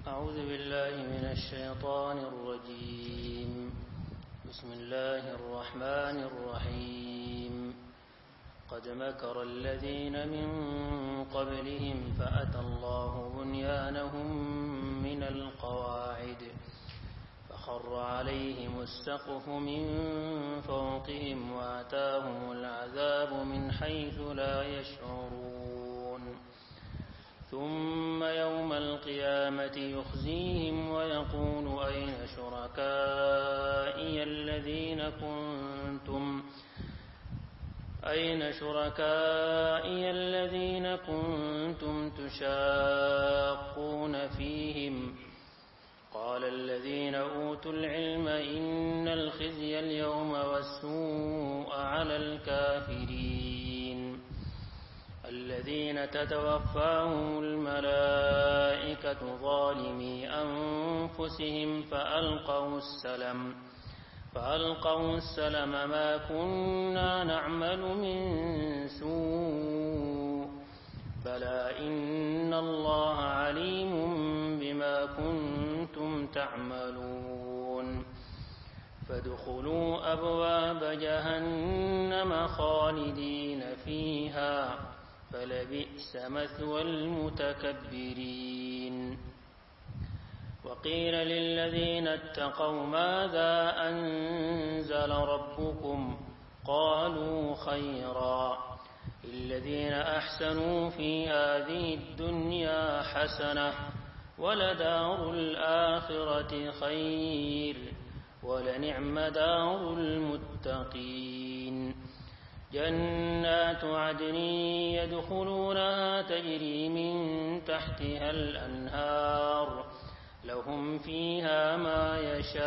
أعوذ بالله من الشيطان الرجيم. بسم الله الرحمن الرحيم. قد مكر الذين من قبلهم فأتى الله بنيانهم من القواعد فخر عليهم السقف من فوقهم وأتاهم العذاب من حيث لا يشعرون. ثم يوم القيامة يخزيهم ويقول أين شركائي الذين كنتم تشاقون فيهم. قال الذين أوتوا العلم إن الخزي اليوم والسوء على الكافرين الذين تتوفاهم الملائكة ظالمي أنفسهم فألقوا السلم ما كنا نعمل من سوء بلى إن الله عليم بما كنتم تعملون. فادخلوا أبواب جهنم خالدين فيها فلبئس مثوى المتكبرين. وقيل للذين اتقوا ماذا أنزل ربكم قالوا خيرا للذين أحسنوا في هذه الدنيا حسنة ولدار الآخرة خير ولنعم دار المتقين. جنات عدن يدخلونها تجري من تحتها الأنهار لهم فيها ما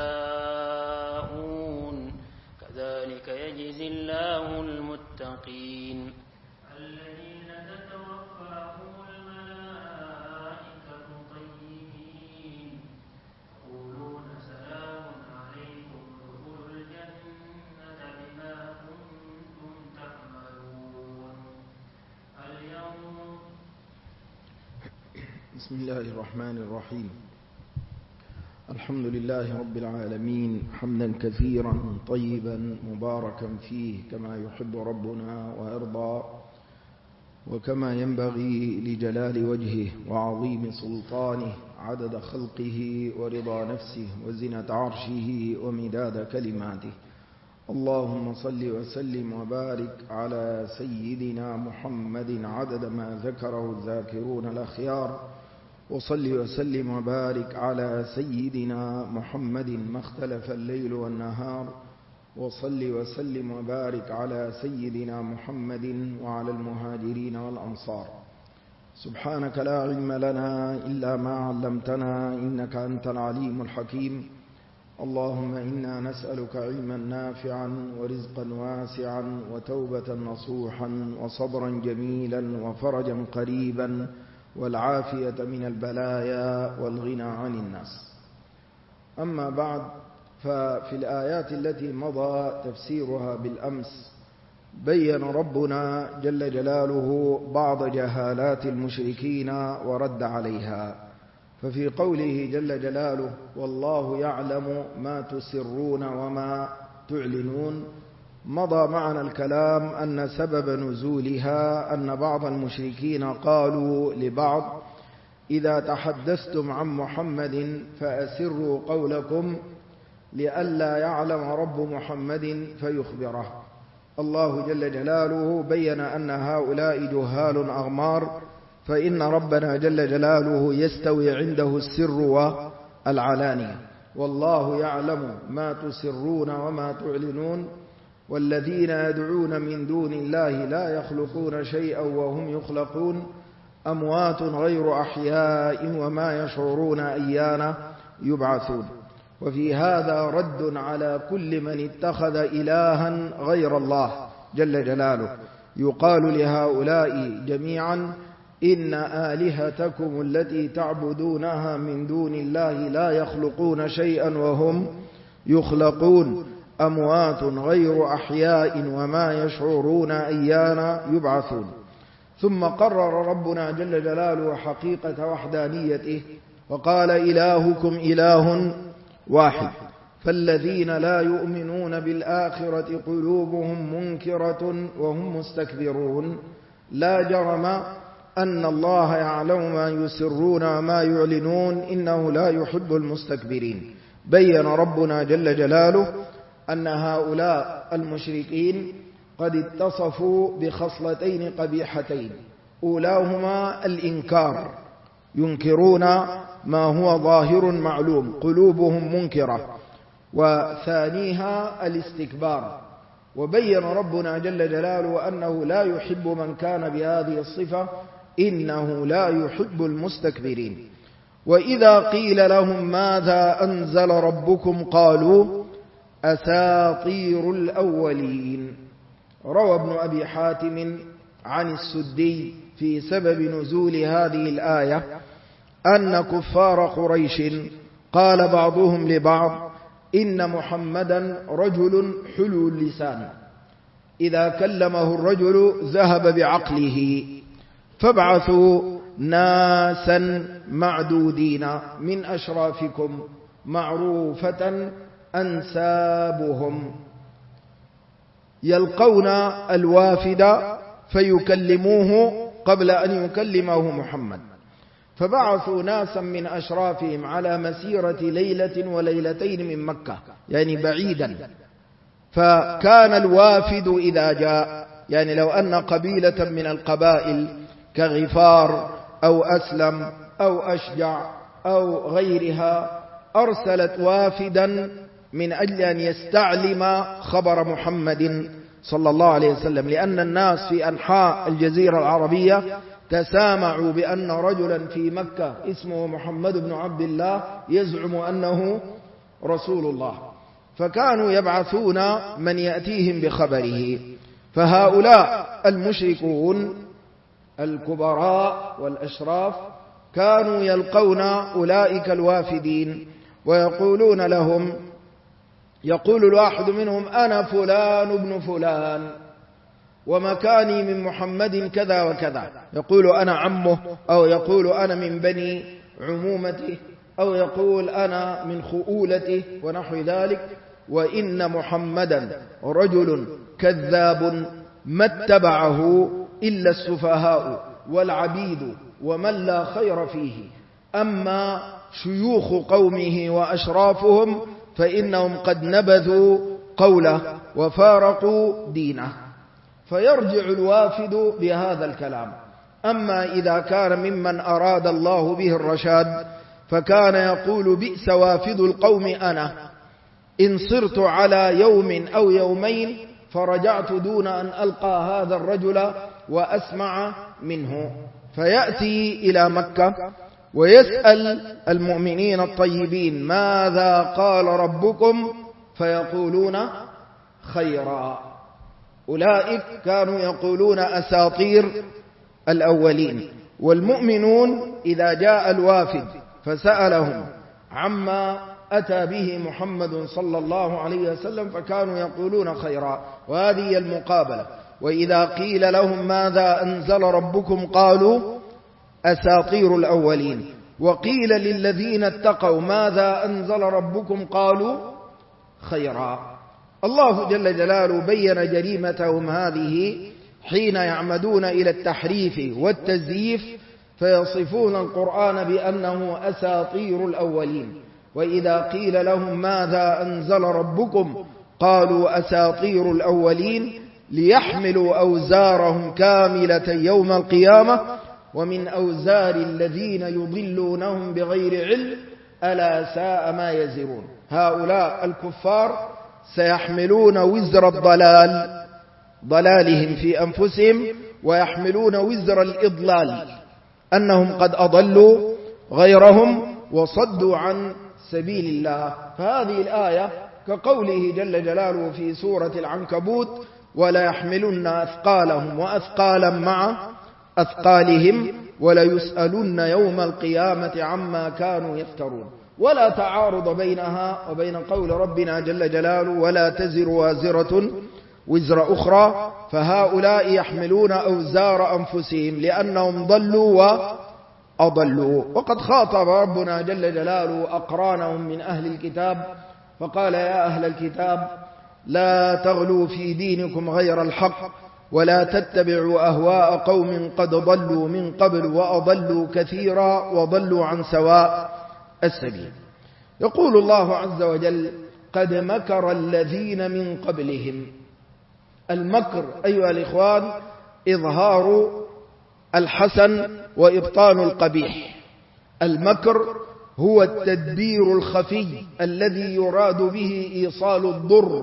يشاءون كذلك يجزي الله المتقين. الذين تتوفاهم الملائكة طيبين يقولون سلام عليكم ادخلوا الجنة بما كنتم تعملون. اليوم بسم الله الرحمن الرحيم. الحمد لله رب العالمين حمدا كثيرا طيبا مباركا فيه كما يحب ربنا ويرضى وكما ينبغي لجلال وجهه وعظيم سلطانه عدد خلقه ورضا نفسه وزنة عرشه ومداد كلماته. اللهم صل وسلم وبارك على سيدنا محمد عدد ما ذكره الذاكرون الأخيار، وصل وسلم وبارك على سيدنا محمد ما اختلف الليل والنهار، وصل وسلم وبارك على سيدنا محمد وعلى المهاجرين والأنصار. سبحانك لا علم لنا إلا ما علمتنا إنك أنت العليم الحكيم. اللهم إنا نسألك علما نافعا ورزقا واسعا وتوبة نصوحا وصبرا جميلا وفرجا قريبا والعافية من البلايا والغنى عن الناس. أما بعد، ففي الآيات التي مضى تفسيرها بالأمس بين ربنا جل جلاله بعض جهالات المشركين ورد عليها. ففي قوله جل جلاله والله يعلم ما تسرون وما تعلنون، مضى معنا الكلام أن سبب نزولها أن بعض المشركين قالوا لبعض إذا تحدثتم عن محمد فأسروا قولكم لئلا يعلم رب محمد فيخبره. الله جل جلاله بين أن هؤلاء جهال أغمار، فإن ربنا جل جلاله يستوي عنده السر والعلانية. والله يعلم ما تسرون وما تعلنون والذين يدعون من دون الله لا يخلقون شيئا وهم يخلقون أموات غير أحياء وما يشعرون أيان يبعثون. وفي هذا رد على كل من اتخذ إلها غير الله جل جلاله. يقال لهؤلاء جميعا إن آلهتكم التي تعبدونها من دون الله لا يخلقون شيئا وهم يخلقون أموات غير أحياء وما يشعرون أيان يبعثون. ثم قرر ربنا جل جلاله حقيقة وحدانيته وقال إلهكم إله واحد. فالذين لا يؤمنون بالآخرة قلوبهم منكرة وهم مستكبرون. لا جرم أن الله يعلم ما يسرون وما يعلنون إنه لا يحب المستكبرين. بين ربنا جل جلاله أن هؤلاء المشركين قد اتصفوا بخصلتين قبيحتين، أولاهما الإنكار، ينكرون ما هو ظاهر معلوم، قلوبهم منكرة، وثانيها الاستكبار. وبين ربنا جل جلاله أنه لا يحب من كان بهذه الصفة، إنه لا يحب المستكبرين. وإذا قيل لهم ماذا أنزل ربكم قالوا أساطير الأولين. روى ابن أبي حاتم عن السدي في سبب نزول هذه الآية أن كفار قريش قال بعضهم لبعض إن محمدا رجل حلو اللسان، إذا كلمه الرجل ذهب بعقله، فابعثوا ناسا معدودين من أشرافكم معروفة أنسابهم يلقون الوافد فيكلموه قبل أن يكلمه محمد. فبعثوا ناسا من أشرافهم على مسيرة ليلة وليلتين من مكة، يعني بعيدا. فكان الوافد إذا جاء، يعني لو أن قبيلة من القبائل كغفار أو أسلم أو أشجع أو غيرها أرسلت وافدا من أجل أن يستعلم خبر محمد صلى الله عليه وسلم، لأن الناس في أنحاء الجزيرة العربية تسامعوا بأن رجلا في مكة اسمه محمد بن عبد الله يزعم أنه رسول الله، فكانوا يبعثون من يأتيهم بخبره. فهؤلاء المشركون الكبراء والأشراف كانوا يلقون أولئك الوافدين ويقولون لهم، يقول الواحد منهم أنا فلان ابن فلان ومكاني من محمد كذا وكذا، يقول أنا عمه، أو يقول أنا من بني عمومته، أو يقول أنا من خؤولته ونحو ذلك. وإن محمدا رجل كذاب ما اتبعه إلا السفهاء والعبيد ومن لا خير فيه، أما شيوخ قومه وأشرافهم فإنهم قد نبذوا قوله وفارقوا دينه. فيرجع الوافد بهذا الكلام. أما إذا كان ممن أراد الله به الرشاد فكان يقول بئس وافد القوم أنا، إن صرت على يوم أو يومين فرجعت دون أن ألقى هذا الرجل وأسمع منه. فيأتي إلى مكة ويسأل المؤمنين الطيبين ماذا قال ربكم فيقولون خيرا. أولئك كانوا يقولون أساطير الأولين. والمؤمنون إذا جاء الوافد فسألهم عما أتى به محمد صلى الله عليه وسلم فكانوا يقولون خيرا، وهذه المقابلة. وإذا قيل لهم ماذا أنزل ربكم قالوا أساطير الأولين. وقيل للذين اتقوا ماذا أنزل ربكم قالوا خيرا. الله جل جلاله بين جريمتهم هذه حين يعمدون إلى التحريف والتزييف فيصفون القرآن بأنه أساطير الأولين. وإذا قيل لهم ماذا أنزل ربكم قالوا أساطير الأولين ليحملوا أوزارهم كاملة يوم القيامة ومن أوزار الذين يضلونهم بغير علم ألا ساء ما يزرون. هؤلاء الكفار سيحملون وزر الضلال، ضلالهم في أنفسهم، ويحملون وزر الإضلال، أنهم قد أضلوا غيرهم وصدوا عن سبيل الله. فهذه الآية كقوله جل جلاله في سورة العنكبوت ولا يحملن أثقالهم وأثقالا مع أثقالهم وليسألن يوم القيامة عما كانوا يفترون. ولا تعارض بينها وبين قول ربنا جل جلاله ولا تزر وازرة وزر أخرى. فهؤلاء يحملون أوزار أنفسهم لأنهم ضلوا أضلوا. وقد خاطب ربنا جل جلاله أقرانهم من أهل الكتاب فقال يا أهل الكتاب لا تغلوا في دينكم غير الحق ولا تتبعوا أهواء قوم قد ضلوا من قبل وأضلوا كثيرا وضلوا عن سواء السبيل. يقول الله عز وجل قد مكر الذين من قبلهم. المكر أيها الإخوان إظهار الحسن وإبطان القبيح. المكر هو التدبير الخفي الذي يراد به إيصال الضر.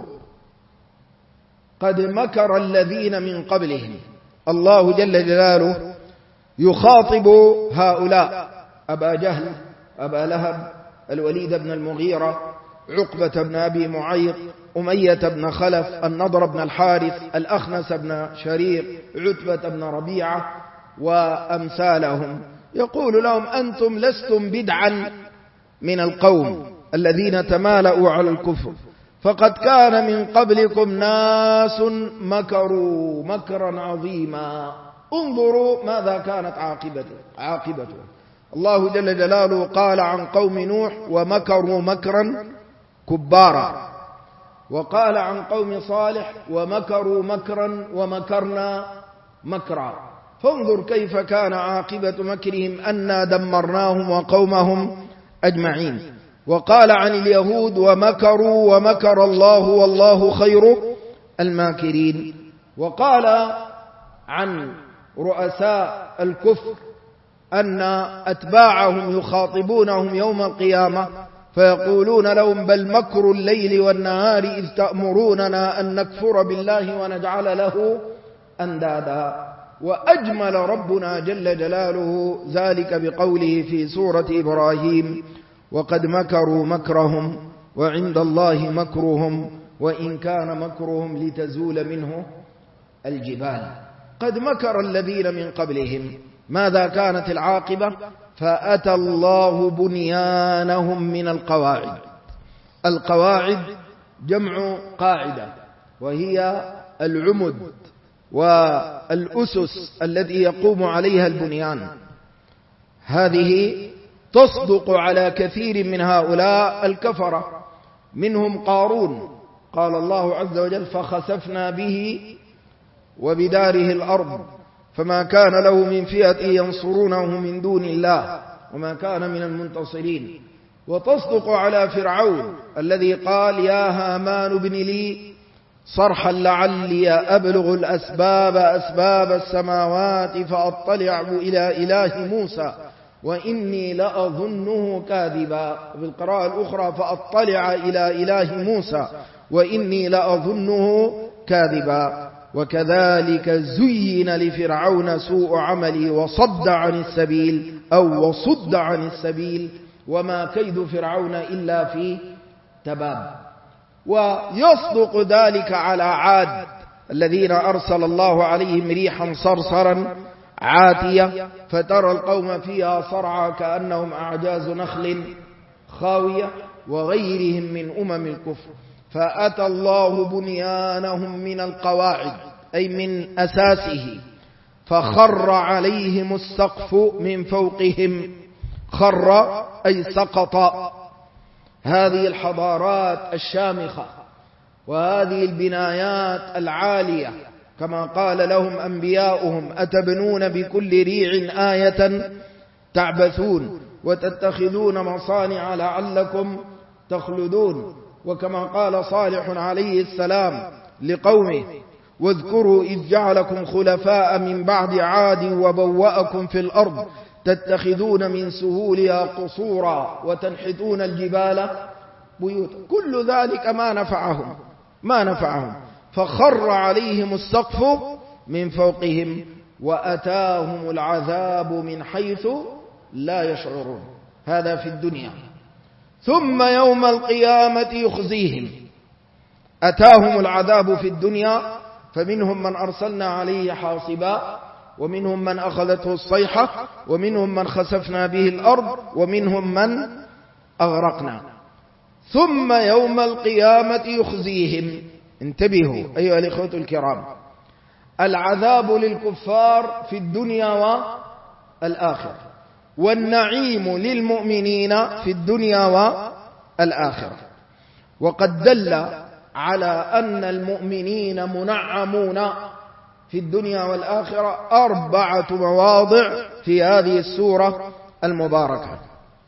قد مكر الذين من قبلهم. الله جل جلاله يخاطب هؤلاء أبا جهل، أبا لهب، الوليد بن المغيرة، عقبة بن أبي معيط، أمية بن خلف، النضر بن الحارث، الأخنس بن شريق، عتبة بن ربيعة وأمثالهم. يقول لهم أنتم لستم بدعا من القوم الذين تمالأوا على الكفر، فقد كان من قبلكم ناس مكروا مكرا عظيما. انظروا ماذا كانت عاقبته. الله جل جلاله قال عن قوم نوح ومكروا مكرا كبارا، وقال عن قوم صالح ومكروا مكرا ومكرنا مكرا. فانظر كيف كان عاقبة مكرهم أنا دمرناهم وقومهم أجمعين. وقال عن اليهود ومكروا ومكر الله والله خير الماكرين. وقال عن رؤساء الكفر أن أتباعهم يخاطبونهم يوم القيامة فيقولون لهم بل مكر الليل والنهار إذ تأمروننا أن نكفر بالله ونجعل له أندادا. وأجمل ربنا جل جلاله ذلك بقوله في سورة إبراهيم وقد مكروا مكرهم وعند الله مكرهم وإن كان مكرهم لتزول منه الجبال. قد مكر الذين من قبلهم. ماذا كانت العاقبة؟ فأتى الله بنيانهم من القواعد. القواعد جمع قاعدة، وهي العمد والأسس التي يقوم عليها البنيان. هذه تصدق على كثير من هؤلاء الكفرة. منهم قارون، قال الله عز وجل فخسفنا به وبداره الأرض فما كان له من فئة ينصرونه من دون الله وما كان من المنتصرين. وتصدق على فرعون الذي قال يا هامان ابن لي صرحا لعلي أبلغ أسباب السماوات فأطلع إلى إله موسى وإني لأظنه كاذبا. بالقراءة الأخرى فأطلع إلى إله موسى وإني لأظنه كاذبا. وكذلك زين لفرعون سوء عمله وصد عن السبيل وما كيد فرعون إلا في تباب. ويصدق ذلك على عاد الذين أرسل الله عليهم ريحا صرصرا عاتية فترى القوم فيها صرعى كأنهم أعجاز نخل خاوية وغيرهم من الكفر. فأتى الله بنيانهم من القواعد أي من أساسه فخر عليهم السقف من فوقهم. خر أي سقط. هذه الحضارات الشامخة وهذه البنايات العالية كما قال لهم أنبياؤهم أتبنون بكل ريع آية تعبثون وتتخذون مصانع لعلكم تخلدون. وكما قال صالح عليه السلام لقومه واذكروا إذ جعلكم خلفاء من بعد عاد وبوأكم في الأرض تتخذون من سهولها قصورا وتنحتون الجبال بيوتا. كل ذلك ما نفعهم فخر عليهم السقف من فوقهم وأتاهم العذاب من حيث لا يشعرون. هذا في الدنيا. ثم يوم القيامة يخزيهم. أتاهم العذاب في الدنيا فمنهم من أرسلنا عليه حاصبا ومنهم من أخذته الصيحة ومنهم من خسفنا به الأرض ومنهم من أغرقنا. ثم يوم القيامة يخزيهم. انتبهوا أيها الإخوة الكرام، العذاب للكفار في الدنيا والآخرة. والنعيم للمؤمنين في الدنيا والآخرة. وقد دل على أن المؤمنين منعمون في الدنيا والآخرة 4 مواضع في هذه السورة المباركة.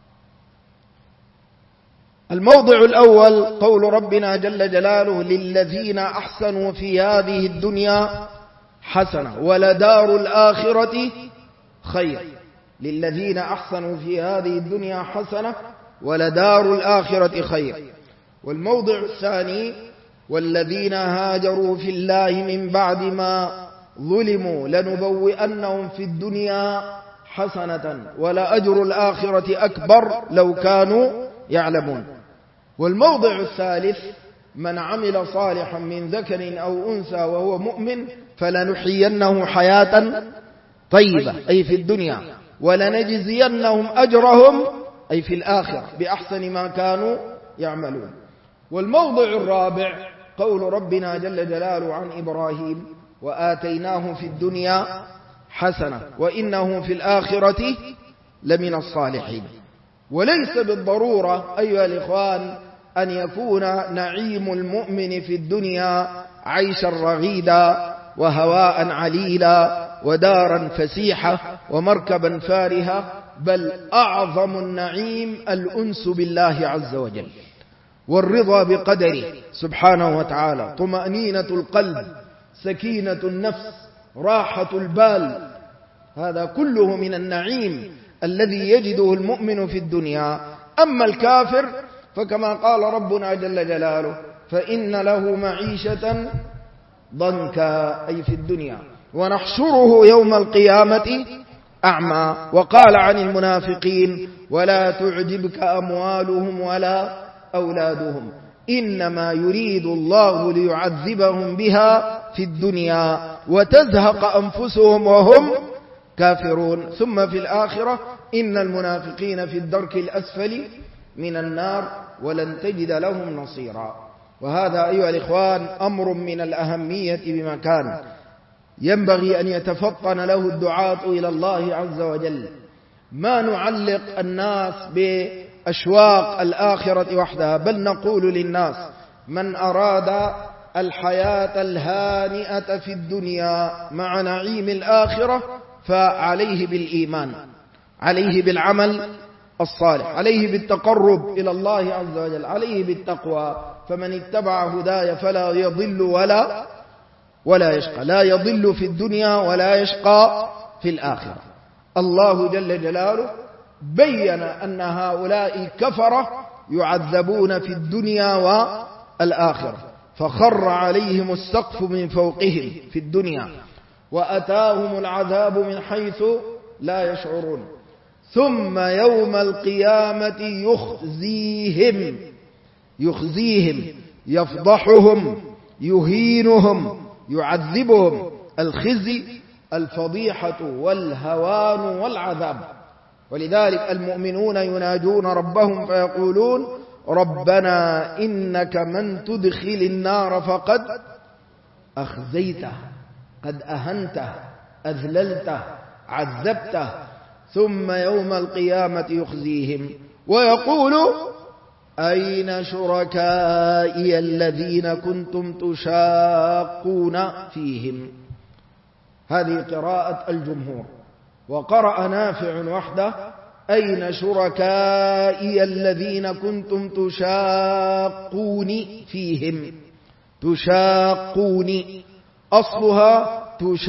الموضع الأول قول ربنا جل جلاله: للذين أحسنوا في هذه الدنيا حسنة ولدار الآخرة خير. للذين أحسنوا في هذه الدنيا حسنة ولدار الآخرة خير. والموضع الثاني: والذين هاجروا في الله من بعد ما ظلموا لنبوئنهم في الدنيا حسنة ولأجر الآخرة أكبر لو كانوا يعلمون. والموضع الثالث: من عمل صالحا من ذكر أو أنثى وهو مؤمن فلنحيينه حياة طيبة أي في الدنيا ولنجزينهم أجرهم أي في الآخرة بأحسن ما كانوا يعملون. والموضع الرابع قول ربنا جل جلاله عن إبراهيم: وآتيناه في الدنيا حسنة وإنه في الآخرة لمن الصالحين. وليس بالضرورة أيها الإخوان أن يكون نعيم المؤمن في الدنيا عيشا رغيدا وهواء عليلا ودارا فسيحة ومركبا فارهة، بل أعظم النعيم الأنس بالله عز وجل والرضا بقدره سبحانه وتعالى، طمأنينة القلب، سكينة النفس، راحة البال، هذا كله من النعيم الذي يجده المؤمن في الدنيا. أما الكافر فكما قال ربنا جل جلاله: فإن له معيشة ضنكا أي في الدنيا ونحشره يوم القيامة أعمى. وقال عن المنافقين: ولا تعجبك أموالهم ولا أولادهم إنما يريد الله ليعذبهم بها في الدنيا وتزهق أنفسهم وهم كافرون ثم في الآخرة إن المنافقين في الدرك الأسفل من النار ولن تجد لهم نصيرا. وهذا أيها الإخوان أمر من الأهمية بمكان، ينبغي أن يتفطن له الدعاة إلى الله عز وجل. ما نعلق الناس بأشواق الآخرة وحدها، بل نقول للناس: من أراد الحياة الهانئة في الدنيا مع نعيم الآخرة فعليه بالإيمان، عليه بالعمل الصالح، عليه بالتقرب إلى الله عز وجل، عليه بالتقوى. فمن اتبع هداي فلا يضل ولا يشقى، لا يضل في الدنيا ولا يشقى في الآخرة. الله جل جلاله بين أن هؤلاء كفرة يعذبون في الدنيا والآخرة، فخر عليهم السقف من فوقهم في الدنيا وأتاهم العذاب من حيث لا يشعرون، ثم يوم القيامة يخزيهم يفضحهم يهينهم يعذبهم. الخزي الفضيحة والهوان والعذاب. ولذلك المؤمنون يناجون ربهم فيقولون: ربنا إنك من تدخل النار فقد أخزيته، قد أهنته، أذللته، عذبته. ثم يوم القيامة يخزيهم ويقول: أين شركائي الذين كنتم تشاقون فيهم. هذه قراءة الجمهور. وقرأ نافع وحده: أين شركائي الذين كنتم تشاقون فيهم. تشاقوني أصلها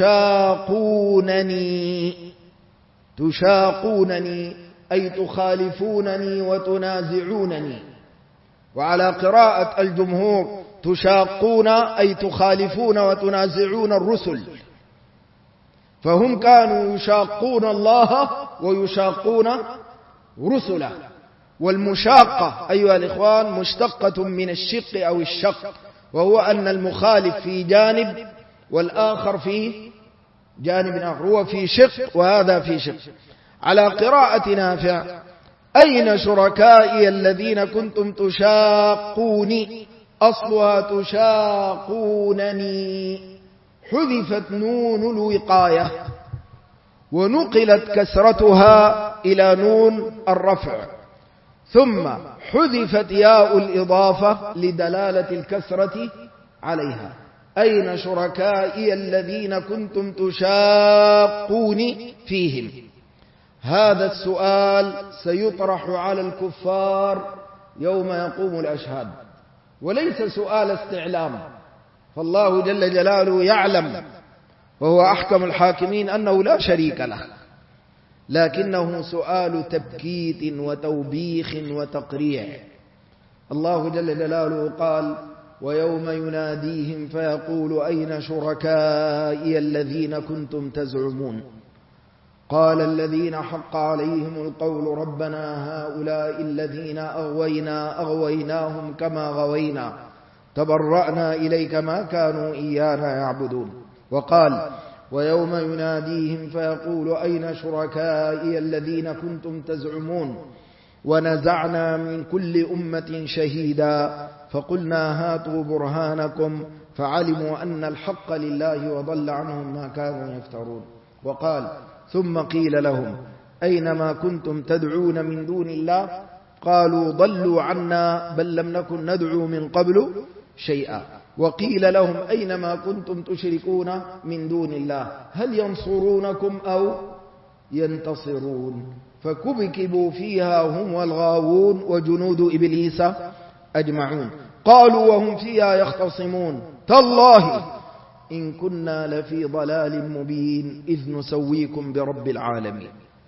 تشاقونني أي تخالفونني وتنازعونني. وعلى قراءة الجمهور تشاقون أي تخالفون وتنازعون الرسل، فهم كانوا يشاقون الله ويشاقون رسله. والمشاقة أيها الإخوان مشتقة من الشق أو الشق، وهو أن المخالف في جانب والآخر في جانب آخر، هو في شق وهذا في شق. على قراءة نافع: أين شركائي الذين كنتم تشاقوني أصلها تشاقونني، حذفت نون الوقاية ونقلت كسرتها إلى نون الرفع، ثم حذفت ياء الإضافة لدلالة الكسرة عليها. أين شركائي الذين كنتم تشاقون فيهم؟ هذا السؤال سيطرح على الكفار يوم يقوم الأشهاد، وليس سؤال استعلام، فالله جل جلاله يعلم وهو أحكم الحاكمين أنه لا شريك له، لكنه سؤال تبكيت وتوبيخ وتقريع. الله جل جلاله قال: ويوم يناديهم فيقول أين شركائي الذين كنتم تزعمون قال الذين حق عليهم القول ربنا هؤلاء الذين أغويناهم كما غوينا تبرأنا إليك ما كانوا إيانا يعبدون. وقال: ويوم يناديهم فيقول أين شركائي الذين كنتم تزعمون ونزعنا من كل أمة شهيدا فقلنا هاتوا برهانكم فعلموا أن الحق لله وضل عنهم ما كانوا يفترون. وقال: ثم قيل لهم أين ما كنتم تدعون من دون الله قالوا ضلوا عنا بل لم نكن ندعو من قبل شيئا. وقيل لهم أين ما كنتم تشركون من دون الله هل ينصرونكم أو ينتصرون فكبكبوا فيها هم والغاوون وجنود إبليس أجمعون. قالوا وهم فيها يختصمون تالله إن كنا لفي ضلال مبين إذ نسويكم برب العالمين.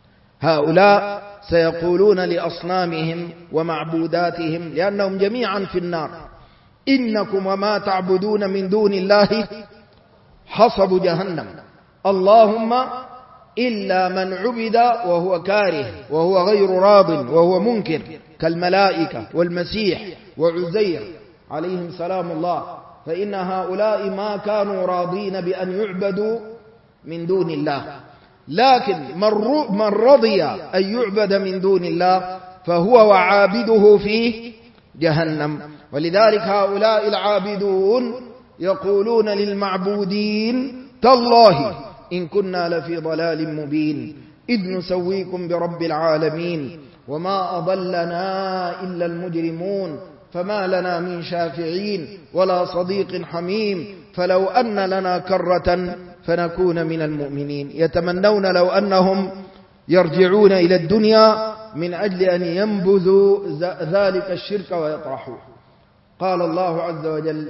هؤلاء سيقولون لأصنامهم ومعبوداتهم لأنهم جميعا في النار: إنكم وما تعبدون من دون الله حصب جهنم، اللهم إلا من عبد وهو كاره وهو غير راض وهو منكر كالملائكة والمسيح وعزير عليهم سلام الله، فإن هؤلاء ما كانوا راضين بأن يعبدوا من دون الله، لكن من رضي أن يعبد من دون الله فهو وعابده في جهنم. ولذلك هؤلاء العابدون يقولون للمعبودين تالله إن كنا لفي ضلال مبين إذ نسويكم برب العالمين وما أضلنا إلا المجرمون فما لنا من شافعين ولا صديق حميم فلو أن لنا كرة فنكون من المؤمنين. يتمنون لو أنهم يرجعون إلى الدنيا من أجل أن ينبذوا ذلك الشرك ويطرحوه. قال الله عز وجل: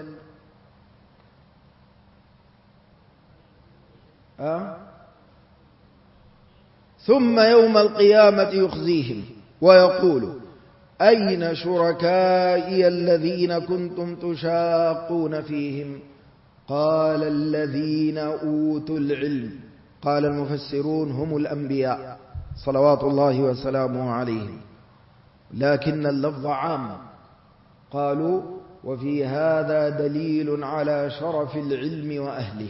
ثم يوم القيامة يخزيهم ويقول أين شركائي الذين كنتم تشاقون فيهم قال الذين أوتوا العلم. قال المفسرون هم الأنبياء صلوات الله وسلامه عليهم، لكن اللفظ عام. قالوا وفي هذا دليل على شرف العلم وأهله.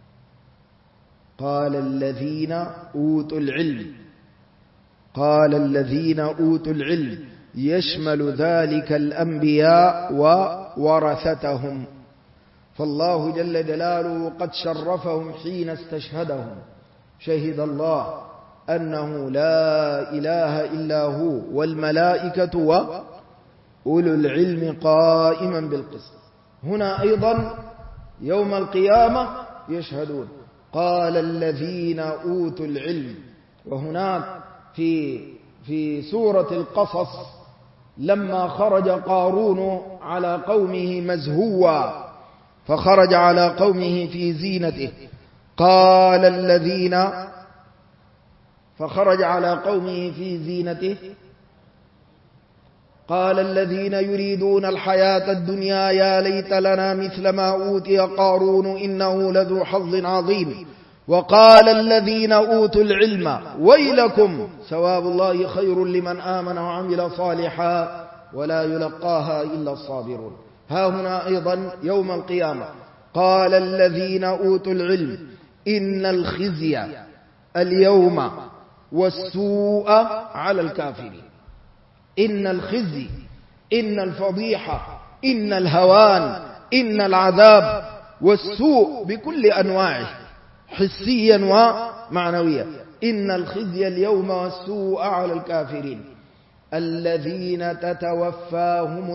قال الذين أوتوا العلم، قال الذين أوتوا العلم يشمل ذلك الأنبياء وورثتهم، فالله جل جلاله قد شرفهم حين استشهدهم. شهد الله أنه لا إله إلا هو والملائكة وأولو العلم قائما بالقسط. هنا أيضا يوم القيامة يشهدون. قال الذين أوتوا العلم. وهناك في سورة القصص لما خرج قارون على قومه مزهوا فخرج على قومه في زينته قال الذين فخرج على قومه في زينته قال الذين يريدون الحياة الدنيا يا ليت لنا مثل ما أوتي قارون إنه لذو حظ عظيم. وقال الذين أوتوا العلم ويلكم ثواب الله خير لمن آمن وعمل صالحا ولا يلقاها إلا الصابرون. ها هنا أيضا يوم القيامة قال الذين أوتوا العلم إن الخزي اليوم والسوء على الكافرين. إن الخزي، إن الفضيحة، إن الهوان، إن العذاب والسوء بكل أنواعه حسيا ومعنويا. إن الخزي اليوم والسوء على الكافرين الذين تتوفاهم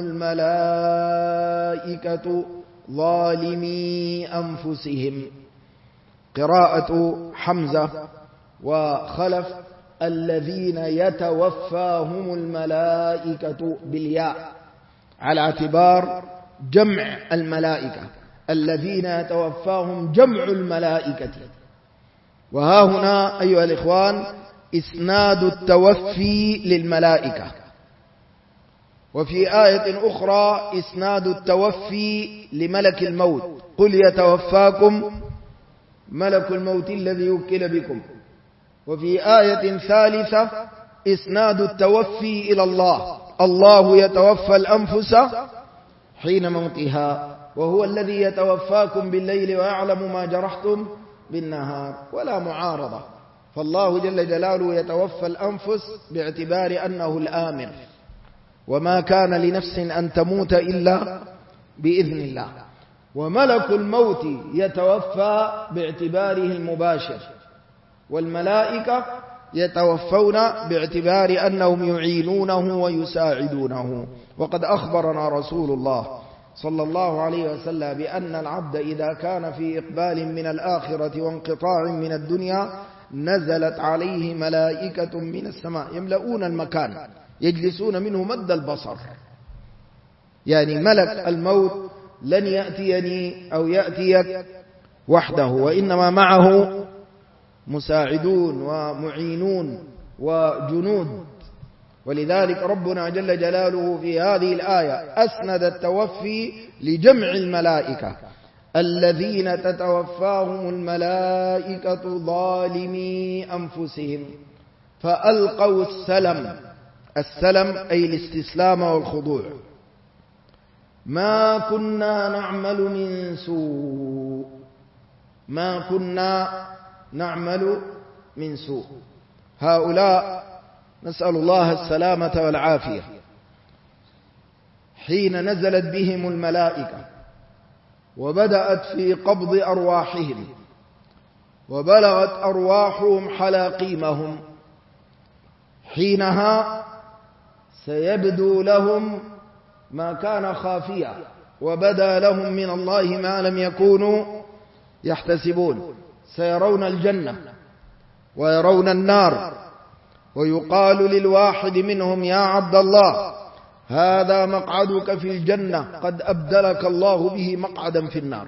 الملائكة ظالمي أنفسهم. قراءة حمزة وخلف الذين يتوفاهم الملائكة بالياء على اعتبار جمع الملائكة، الذين يتوفاهم جمع الملائكة. وها هنا أيها الإخوان إسناد التوفي للملائكة، وفي آية أخرى إسناد التوفي لملك الموت، قل يتوفاكم ملك الموت الذي وكل بكم. وفي آية ثالثة إسناد التوفي إلى الله، الله يتوفى الأنفس حين موتها وهو الذي يتوفاكم بالليل ويعلم ما جرحتم بالنهار، ولا معارضة. فالله جل جلاله يتوفى الأنفس باعتبار أنه الآمر، وما كان لنفس أن تموت إلا بإذن الله. وملك الموت يتوفى باعتباره المباشر، والملائكة يتوفون باعتبار أنهم يعينونه ويساعدونه. وقد أخبرنا رسول الله صلى الله عليه وسلم بأن العبد إذا كان في إقبال من الآخرة وانقطاع من الدنيا نزلت عليه ملائكة من السماء يملؤون المكان يجلسون منه مد البصر. يعني ملك الموت لن يأتيني أو يأتيك وحده، وإنما معه مساعدون ومعينون وجنود. ولذلك ربنا جل جلاله في هذه الآية أسند التوفي لجمع الملائكة الذين تتوفاهم الملائكة ظالمي أنفسهم فألقوا السلم. السلم أي الاستسلام والخضوع. ما كنا نعمل من سوء، ما كنا نعمل من سوء. هؤلاء نسأل الله السلامة والعافية حين نزلت بهم الملائكة وبدأت في قبض أرواحهم وبلغت أرواحهم حلاقيمهم، حينها سيبدو لهم ما كان خافيا، وبدا لهم من الله ما لم يكونوا يحتسبون. سيرون الجنة ويرون النار، ويقال للواحد منهم يا عبد الله هذا مقعدك في الجنة قد أبدلك الله به مقعدا في النار.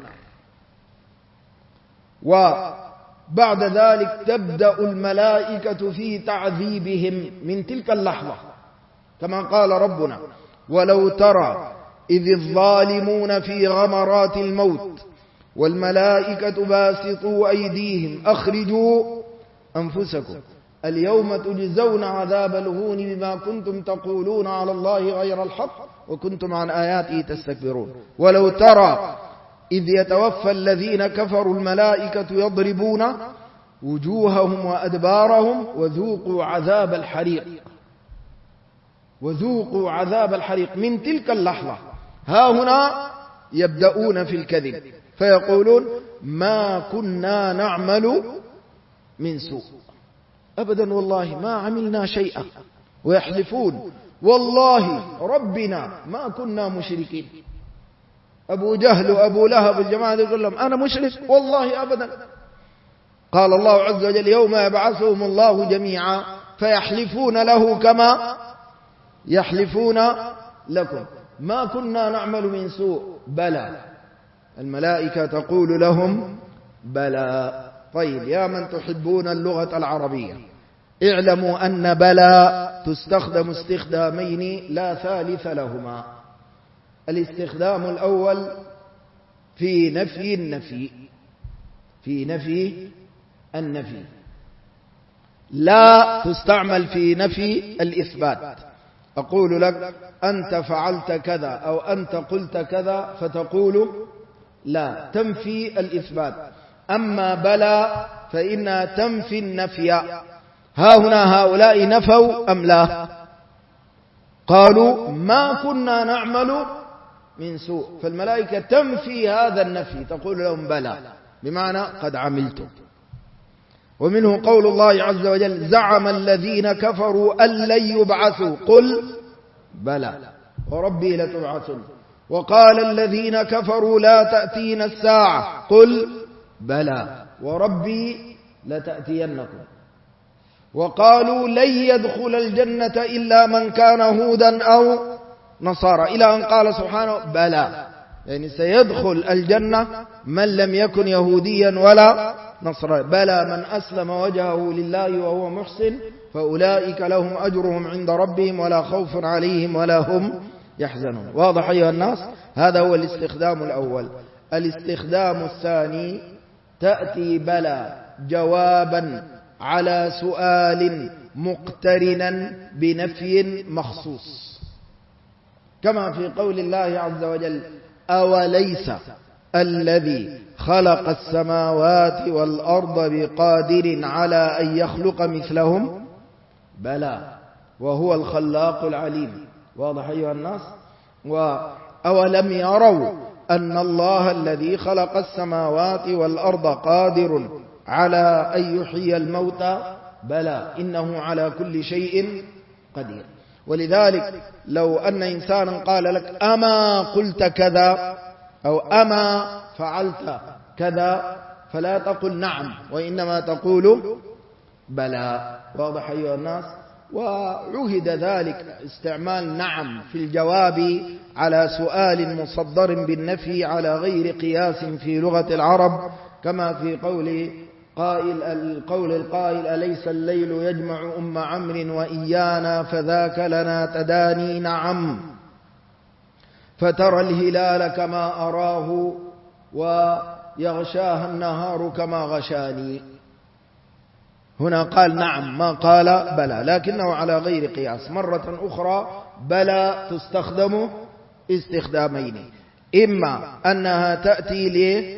وبعد ذلك تبدأ الملائكة في تعذيبهم من تلك اللحظة، كما قال ربنا ولو ترى إذ الظالمون في غمرات الموت والملائكة باسطوا أيديهم أخرجوا أنفسكم اليوم تجزون عذاب الهون بما كنتم تقولون على الله غير الحق وكنتم عن آياته تستكبرون. ولو ترى إذ يتوفى الذين كفروا الملائكة يضربون وجوههم وأدبارهم وذوقوا عذاب الحريق، وذوقوا عذاب الحريق. من تلك اللحظة ها هنا يبدأون في الكذب فيقولون ما كنا نعمل من سوء، أبدا والله ما عملنا شيئا، ويحلفون والله ربنا ما كنا مشركين. أبو جهل وأبو لهب الجماعة يقول لهم أنا مشرك والله أبدا. قال الله عز وجل يوم يبعثهم الله جميعا فيحلفون له كما يحلفون لكم ما كنا نعمل من سوء بلى. الملائكة تقول لهم بلى. طيب يا من تحبون اللغة العربية اعلموا أن بلى تستخدم استخدامين لا ثالث لهما. الاستخدام الأول في نفي النفي، في نفي النفي، لا تستعمل في نفي الإثبات. أقول لك أنت فعلت كذا أو أنت قلت كذا فتقول لا، تنفي الإثبات. أما بلى فإنها تنفي النفي. ها هنا هؤلاء نفوا أم لا؟ قالوا ما كنا نعمل من سوء، ومنه قول الله عز وجل: زعم الذين كفروا أن لن يبعثوا قل بلى وربي لتبعثن. وقال الذين كفروا: لا تأتينا الساعة قل بلى وربي لتأتينكم. وقالوا: لن يدخل الجنة إلا من كان هودا أو نصارى، إلى أن قال سبحانه: بلى، يعني سيدخل الجنة من لم يكن يهوديا ولا نصرانيا، بلى من أسلم وجهه لله وهو محسن فأولئك لهم أجرهم عند ربهم ولا خوف عليهم ولا هم يحزنون. واضح أيها الناس؟ هذا هو الاستخدام الأول. الاستخدام الثاني: تأتي بلى جوابا على سؤال مقترنا بنفي مخصوص، كما في قول الله عز وجل: أوليس الذي خلق السماوات والأرض بقادر على أن يخلق مثلهم بلى وهو الخلاق العليم. واضح أيها الناس؟ وأولم يروا أن الله الذي خلق السماوات والأرض قادر على أن يحيي الموتى بلى إنه على كل شيء قدير. ولذلك لو أن إنسانا قال لك: أما قلت كذا أو أما فعلت كذا، فلا تقل نعم، وإنما تقول بلى. واضح أيها الناس؟ وعهد ذلك استعمال نعم في الجواب على سؤال مصدر بالنفي على غير قياس في لغة العرب، كما في قول القائل: أليس الليل يجمع أم عمرو وإيانا فذاك لنا تداني نعم، فترى الهلال كما أراه ويغشاها النهار كما غشاني. هنا قال نعم ما قال بلى، لكنه على غير قياس. مرة أخرى بلى تستخدم استخدامين: إما أنها تأتي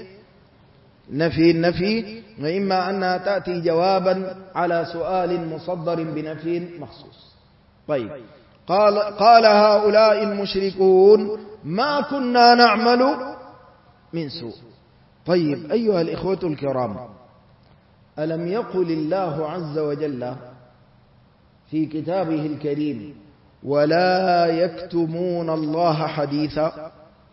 لنفي النفي، وإما أنها تأتي جوابا على سؤال مصدر بنفي مخصوص. طيب، قال هؤلاء المشركون: ما كنا نعمل من سوء. طيب أيها الإخوة الكرام، ألم يقل الله عز وجل في كتابه الكريم: ولا يكتمون الله حديثا؟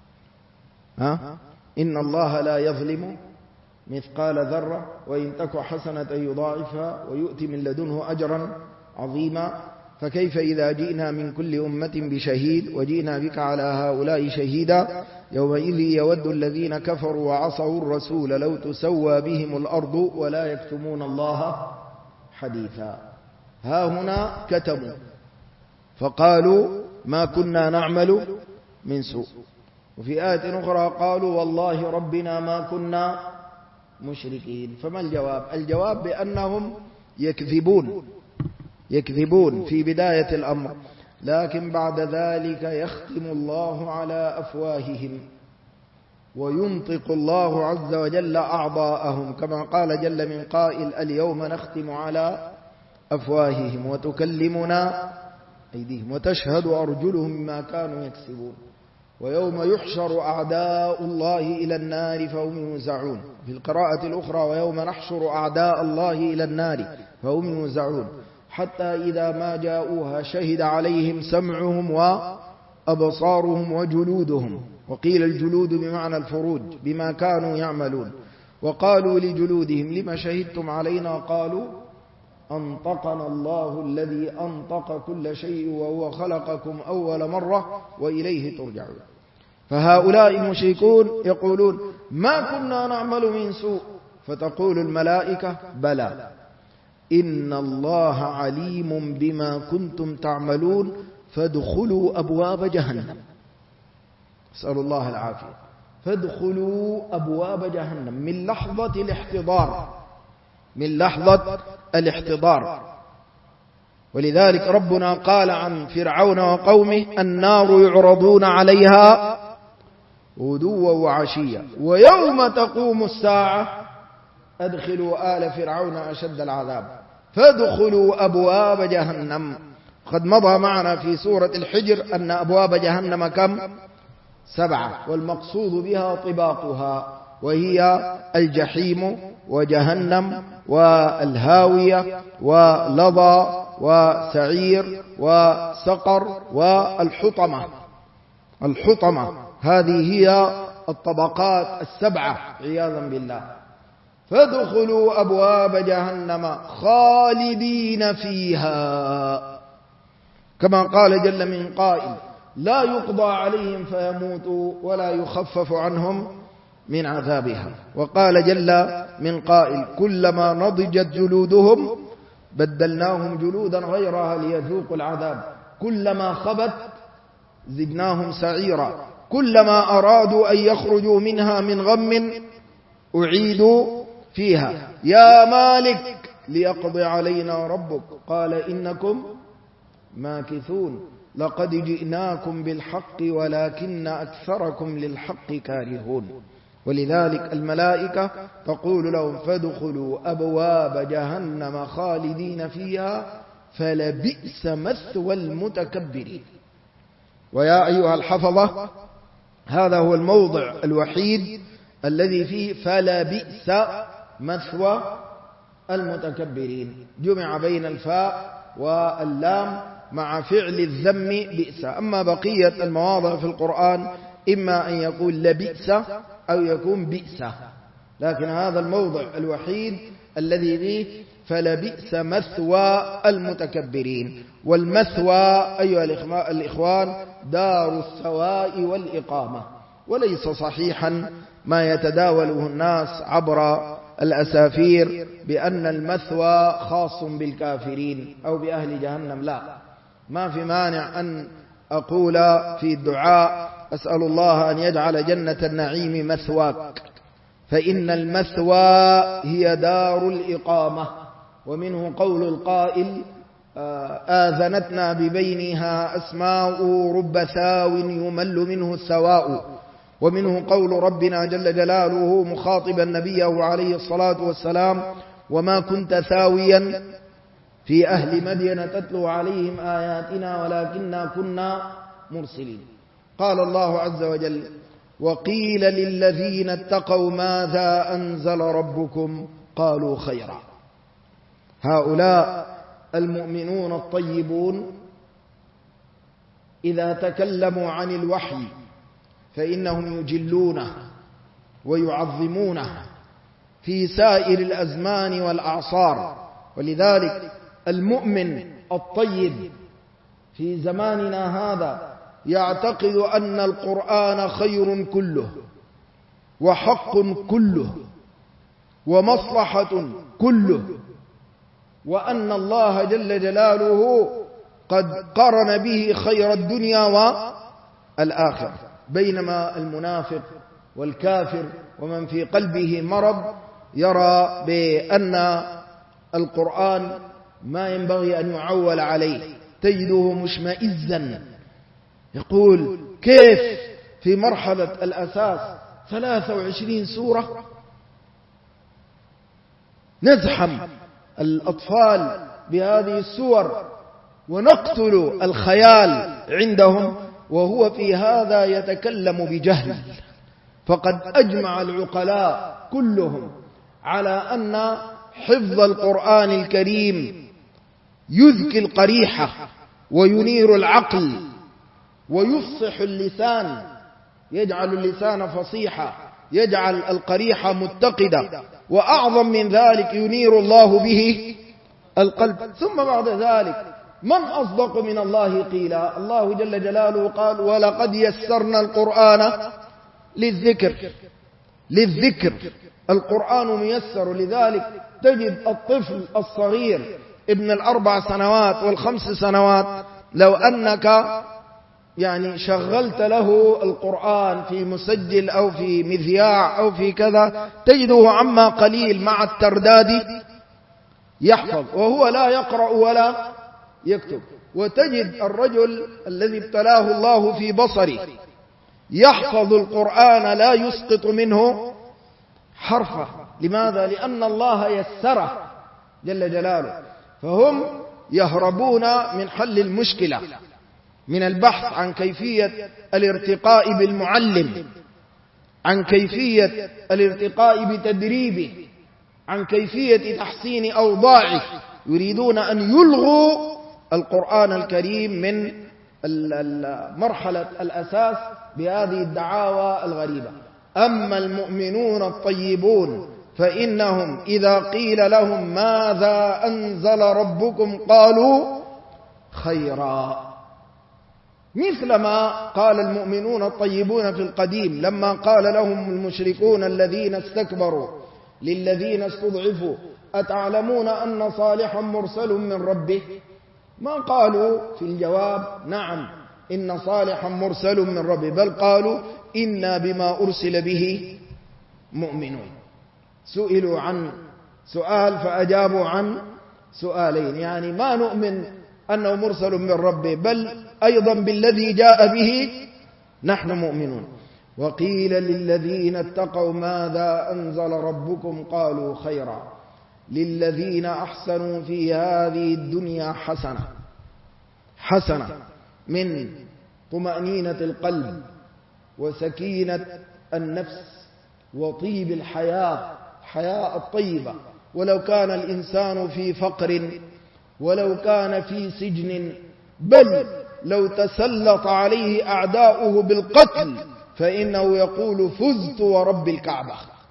إن الله لا يظلم مثقال ذرة وإن تك حسنة يضاعفها ويؤتي من لدنه أجرا عظيما. فكيف إذا جئنا من كل أمة بشهيد وجئنا بك على هؤلاء شهيدا يومئذ يود الذين كفروا وعصوا الرسول لو تسوى بهم الأرض ولا يكتمون الله حديثا. ها هنا كتموا فقالوا: ما كنا نعمل من سوء. وفي آية أخرى قالوا: والله ربنا ما كنا مشركين. فما الجواب؟ الجواب بأنهم يكذبون في بداية الأمر، لكن بعد ذلك يختم الله على أفواههم وينطق الله عز وجل أعضاءهم، كما قال جل من قائل: اليوم نختم على أفواههم وتكلمنا أيديهم وتشهد أرجلهم بما كانوا يكسبون ويوم يحشر أعداء الله إلى النار فهم يوزعون. في القراءة الأخرى: ويوم نحشر أعداء الله إلى النار فهم يوزعون، حتى إذا ما جاءوها شهد عليهم سمعهم وأبصارهم وجلودهم. وقيل الجلود بمعنى الفروج بما كانوا يعملون. وقالوا لجلودهم: لما شهدتم علينا؟ قالوا: أنطقنا الله الذي أنطق كل شيء وهو خلقكم أول مرة وإليه ترجعون. فهؤلاء المشركون يقولون: ما كنا نعمل من سوء. فتقول الملائكة: بلى إن الله عليم بما كنتم تعملون فادخلوا أبواب جهنم. أسأل الله العافية. فادخلوا أبواب جهنم من لحظة الاحتضار. ولذلك ربنا قال عن فرعون وقومه: النار يعرضون عليها غدوا وعشيا ويوم تقوم الساعة أدخلوا آل فرعون أشد العذاب فادخلوا أبواب جهنم. قد مضى معنا في سورة الحجر أن أبواب جهنم كم؟ 7، والمقصود بها طباقها وهي الجحيم وجهنم والهاوية ولظى وسعير وسقر والحطمة. الحطمة هذه هي الطبقات السبعة عياذا بالله. فادخلوا أبواب جهنم خالدين فيها، كما قال جل من قائل: لا يقضى عليهم فيموتوا ولا يخفف عنهم من عذابها. وقال جل من قائل: كلما نضجت جلودهم بدلناهم جلودا غيرها ليذوقوا العذاب كلما خبت زدناهم سعيرا كلما أرادوا أن يخرجوا منها من غم أعيدوا فيها يا مالك ليقضي علينا ربك قال إنكم ماكثون لقد جئناكم بالحق ولكن أكثركم للحق كارهون. ولذلك الملائكة تقول لهم: فادخلوا أبواب جهنم خالدين فيها فلبئس مثوى المتكبرين. ويا أيها الحفظة، هذا هو الموضع الوحيد الذي فيه فلبئس مثوى المتكبرين، جمع بين الفاء واللام مع فعل الذم بئس. أما بقية المواضع في القرآن إما أن يقول لبئس أو يكون بئس، لكن هذا الموضع الوحيد الذي فيه فلبئس مثوى المتكبرين. والمثوى أيها الإخوان دار الثواء والإقامة، وليس صحيحا ما يتداوله الناس عبر الأسافير بأن المثوى خاص بالكافرين أو بأهل جهنم. لا، ما في مانع أن أقول في الدعاء: أسأل الله أن يجعل جنة النعيم مثواك، فإن المثوى هي دار الإقامة. ومنه قول القائل: آذنتنا ببينها أسماء رب ثاو يمل منه الثواء. ومنه قول ربنا جل جلاله مخاطبا نبيه عليه الصلاة والسلام: وما كنت ثاويا في أهل مدين تتلو عليهم آياتنا ولكننا كنا مرسلين. قال الله عز وجل: وقيل للذين اتقوا ماذا أنزل ربكم قالوا خيرا. هؤلاء المؤمنون الطيبون إذا تكلموا عن الوحي فإنهم يجلونه ويعظمونه في سائر الأزمان والأعصار. ولذلك المؤمن الطيب في زماننا هذا يعتقد أن القرآن خير كله وحق كله ومصلحة كله، وأن الله جل جلاله قد قرن به خير الدنيا والآخرة. بينما المنافق والكافر ومن في قلبه مرض يرى بأن القرآن ما ينبغي أن يعول عليه، تجده مشمئزا يقول: كيف في مرحلة الأساس 23 سورة؟ نزحم الأطفال بهذه السور ونقتل الخيال عندهم، وهو في هذا يتكلم بجهل. فقد أجمع العقلاء كلهم على أن حفظ القرآن الكريم يذكي القريحة وينير العقل ويفصح اللسان، يجعل اللسان فصيحا، يجعل القريحة متقدة، وأعظم من ذلك ينير الله به القلب. ثم بعد ذلك من أصدق من الله قيلا؟ الله جل جلاله قال: ولقد يسرنا القرآن للذكر. القرآن ميسر. لذلك تجد الطفل الصغير ابن 4 سنوات و5 سنوات لو أنك شغلت له القرآن في مسجل أو في مذياع أو في كذا تجده عما قليل مع الترداد يحفظ، وهو لا يقرأ ولا يكتب. وتجد الرجل الذي ابتلاه الله في بصره يحفظ القرآن لا يسقط منه حرفا. لماذا؟ لأن الله يسره جل جلاله. فهم يهربون من حل المشكلة، من البحث عن كيفية الارتقاء بالمعلم، عن كيفية الارتقاء بتدريبه، عن كيفية تحسين أوضاعه، يريدون أن يلغوا القرآن الكريم من مرحلة الأساس بهذه الدعاوى الغريبة. أما المؤمنون الطيبون فإنهم إذا قيل لهم ماذا أنزل ربكم قالوا خيرا، مثل ما قال المؤمنون الطيبون في القديم لما قال لهم المشركون الذين استكبروا للذين استضعفوا أتعلمون أن صالحا مرسل من ربه؟ ما قالوا في الجواب نعم إن صالحا مرسل من ربه، بل قالوا إنا بما أرسل به مؤمنون. سئلوا عن سؤال فأجابوا عن سؤالين، يعني ما نؤمن أنه مرسل من ربه بل أيضا بالذي جاء به نحن مؤمنون. وقيل للذين اتقوا ماذا أنزل ربكم قالوا خيرا للذين أحسنوا في هذه الدنيا حسنة من طمأنينة القلب وسكينة النفس وطيب الحياة الطيبة. ولو كان الإنسان في فقر ولو كان في سجن، بل لو تسلط عليه أعداؤه بالقتل فإنه يقول فزت ورب الكعبة.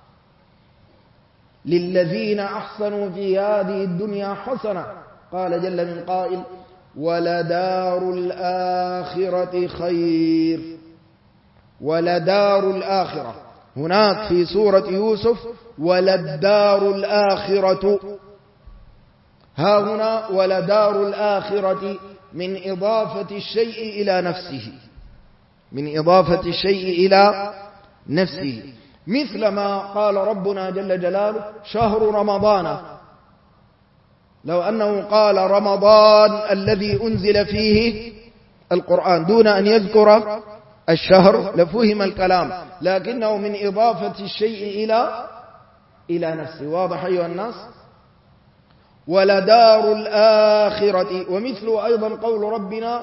للذين أحسنوا في هذه الدنيا حسنة، قال جل من قائل ولدار الآخرة خير. ولدار الآخرة هناك في سورة يوسف ولدار الآخرة، ها هنا ولدار الآخرة من إضافة الشيء إلى نفسه، من إضافة الشيء إلى نفسه، مثل ما قال ربنا جل جلاله شهر رمضان. لو أنه قال رمضان الذي أنزل فيه القرآن دون أن يذكر الشهر لفهم الكلام، لكنه من إضافة الشيء إلى نفسه. واضح أيها الناس؟ ولدار الآخرة. ومثل أيضا قول ربنا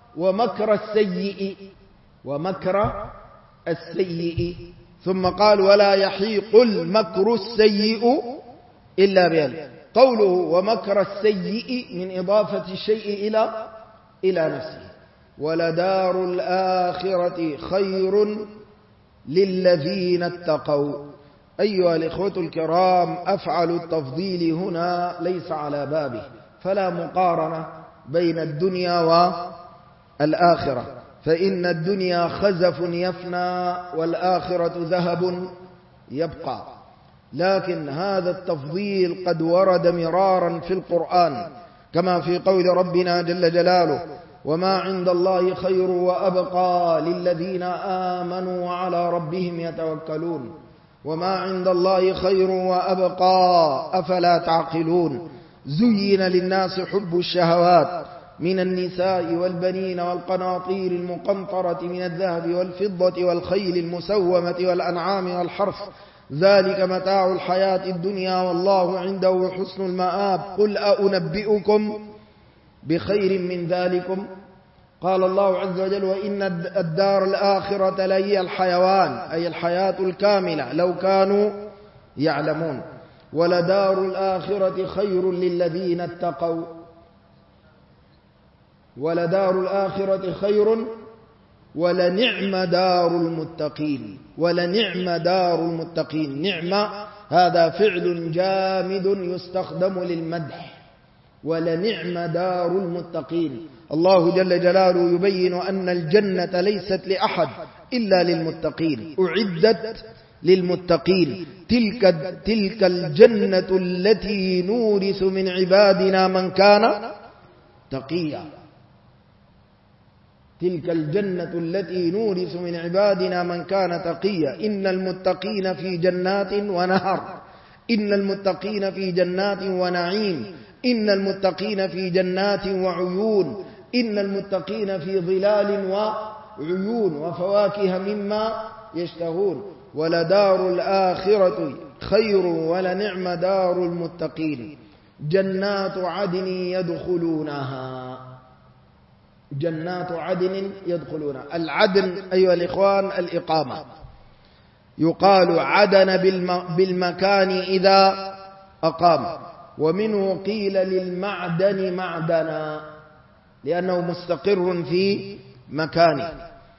ومكر السيء ثم قال ولا يحيق المكر السيء إلا بأهله. قوله ومكر السيء من إضافة الشيء إلى نفسه. ولدار الآخرة خير للذين اتقوا. أيها الإخوة الكرام، أفعل التفضيل هنا ليس على بابه، فلا مقارنة بين الدنيا والآخرة، فإن الدنيا خزف يفنى والآخرة ذهب يبقى. لكن هذا التفضيل قد ورد مرارا في القرآن، كما في قول ربنا جل جلاله وما عند الله خير وأبقى للذين آمنوا وعلى ربهم يتوكلون. وما عند الله خير وأبقى أفلا تعقلون. زين للناس حب الشهوات من النساء والبنين والقناطير المقنطرة من الذهب والفضة والخيل المسومة والأنعام والحرث، ذلك متاع الحياة الدنيا والله عنده حسن المآب. قل أنبئكم بخير من ذلكم؟ قال الله عز وجل وإن الدار الآخرة لهي الحيوان، أي الحياة الكاملة لو كانوا يعلمون. ولدار الآخرة خير للذين اتقوا. ولدار الآخرة خير ولنعم دار المتقين. ولنعم دار المتقين. نعم هذا فعل جامد يستخدم للمدح. ولنعم دار المتقين. الله جل جلاله يبين أن الجنة ليست لأحد إلا للمتقين، أعدت للمتقين. تلك الجنة التي نورث من عبادنا من كان تقيا. تلك الجنة التي نورث من عبادنا من كان تقيا. إن المتقين في جنات ونهر. إن المتقين في جنات ونعيم. إن المتقين في جنات وعيون. إن المتقين في ظلال وعيون وفواكه مما يشتهون. ولدار الآخرة خير ولنعم دار المتقين. جنات عدن يدخلونها. جنات عدن يدخلونها. العدن أيها الإخوان الإقامة. يقال عدن بالمكان إذا أقام. ومنه قيل للمعدن معدنا لأنه مستقر في مكانه.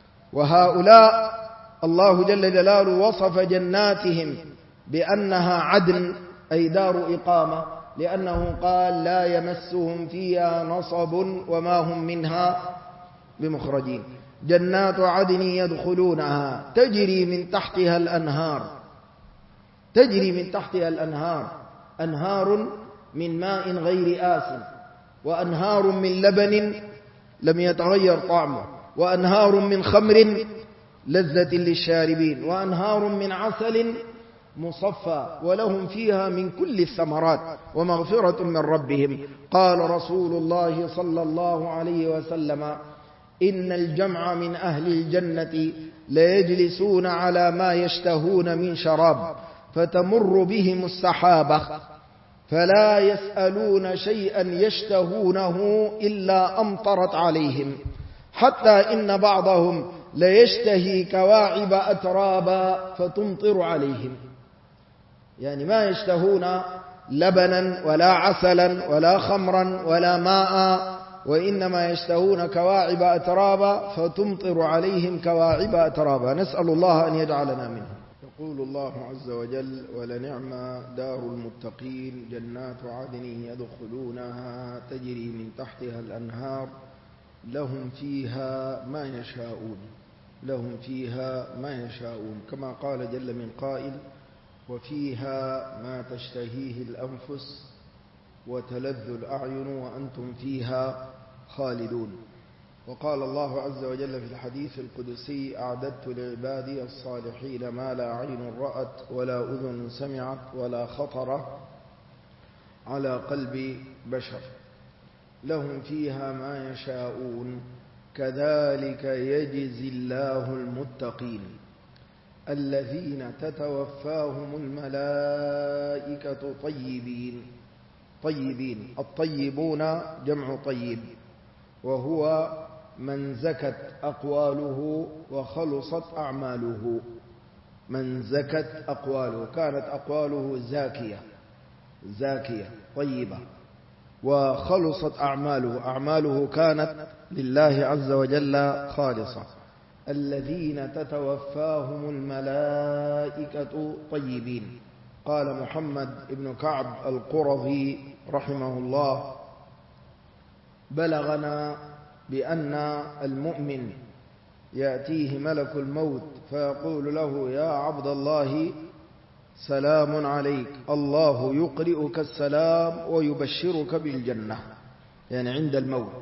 وهؤلاء الله جل جلاله وصف جناتهم بأنها عدن أي دار إقامة، لأنه قال لا يمسهم فيها نصب وما هم منها بمخرجين. جنات عدن يدخلونها تجري من تحتها الأنهار، تجري من تحتها الأنهار، أنهار من ماء غير آسن، وأنهار من لبن لم يتغير طعمه، وأنهار من خمر لذة للشاربين، وأنهار من عسل مصفى، ولهم فيها من كل الثمرات ومغفرة من ربهم. قال رسول الله صلى الله عليه وسلم: إن الجمع من أهل الجنة ليجلسون على ما يشتهون من شراب، فتمر بهم السحابة فلا يسألون شيئا يشتهونه إلا أمطرت عليهم، حتى إن بعضهم ليشتهي كواعب أترابا فتمطر عليهم. يعني ما يشتهون لبنا ولا عسلا ولا خمرا ولا ماء، وإنما يشتهون كواعب أترابا فتمطر عليهم كواعب أترابا. نسأل الله أن يجعلنا منهم. يقول الله عز وجل: ولنعم دار المتقين جنات عدن يدخلونها تجري من تحتها الأنهار لهم فيها ما يشاءون، لهم فيها ما يشاءون، كما قال جل من قائل: وفيها ما تشتهيه الأنفس وتلذ الأعين وأنتم فيها خالدون. وقال الله عز وجل في الحديث القدسي: أعددت لعبادي الصالحين ما لا عين رأت ولا أذن سمعت ولا خطر على قلب بشر. لهم فيها ما يشاءون كذلك يجزي الله المتقين الذين تتوفاهم الملائكة طيبين. طيبين، الطيبون جمع طيب، وهو من زكت أقواله وخلصت أعماله. من زكت أقواله، كانت أقواله زاكية طيبة، وخلصت أعماله، أعماله كانت لله عز وجل خالصة. الذين تتوفاهم الملائكة طيبين. قال محمد بن كعب القرظي رحمه الله: بلغنا بأن المؤمن يأتيه ملك الموت فيقول له: يا عبد الله سلام عليك، الله يقرئك السلام ويبشرك بالجنة، يعني عند الموت.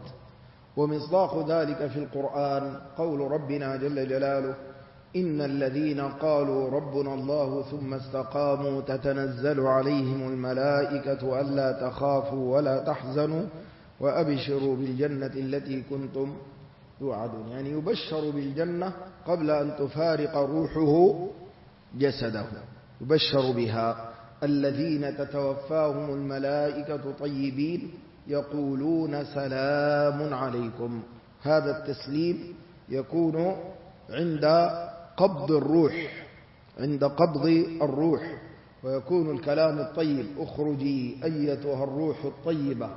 ومصداق ذلك في القرآن قول ربنا جل جلاله: إن الذين قالوا ربنا الله ثم استقاموا تتنزل عليهم الملائكة ألا تخافوا ولا تحزنوا وأبشروا بالجنة التي كنتم توعدون. يعني يبشر بالجنة قبل أن تفارق روحه جسده، يبشر بها. الذين تتوفاهم الملائكة طيبين يقولون سلام عليكم. هذا التسليم يكون عند قبض الروح، عند قبض الروح، ويكون الكلام الطيب: اخرجي أيتها الروح الطيبة،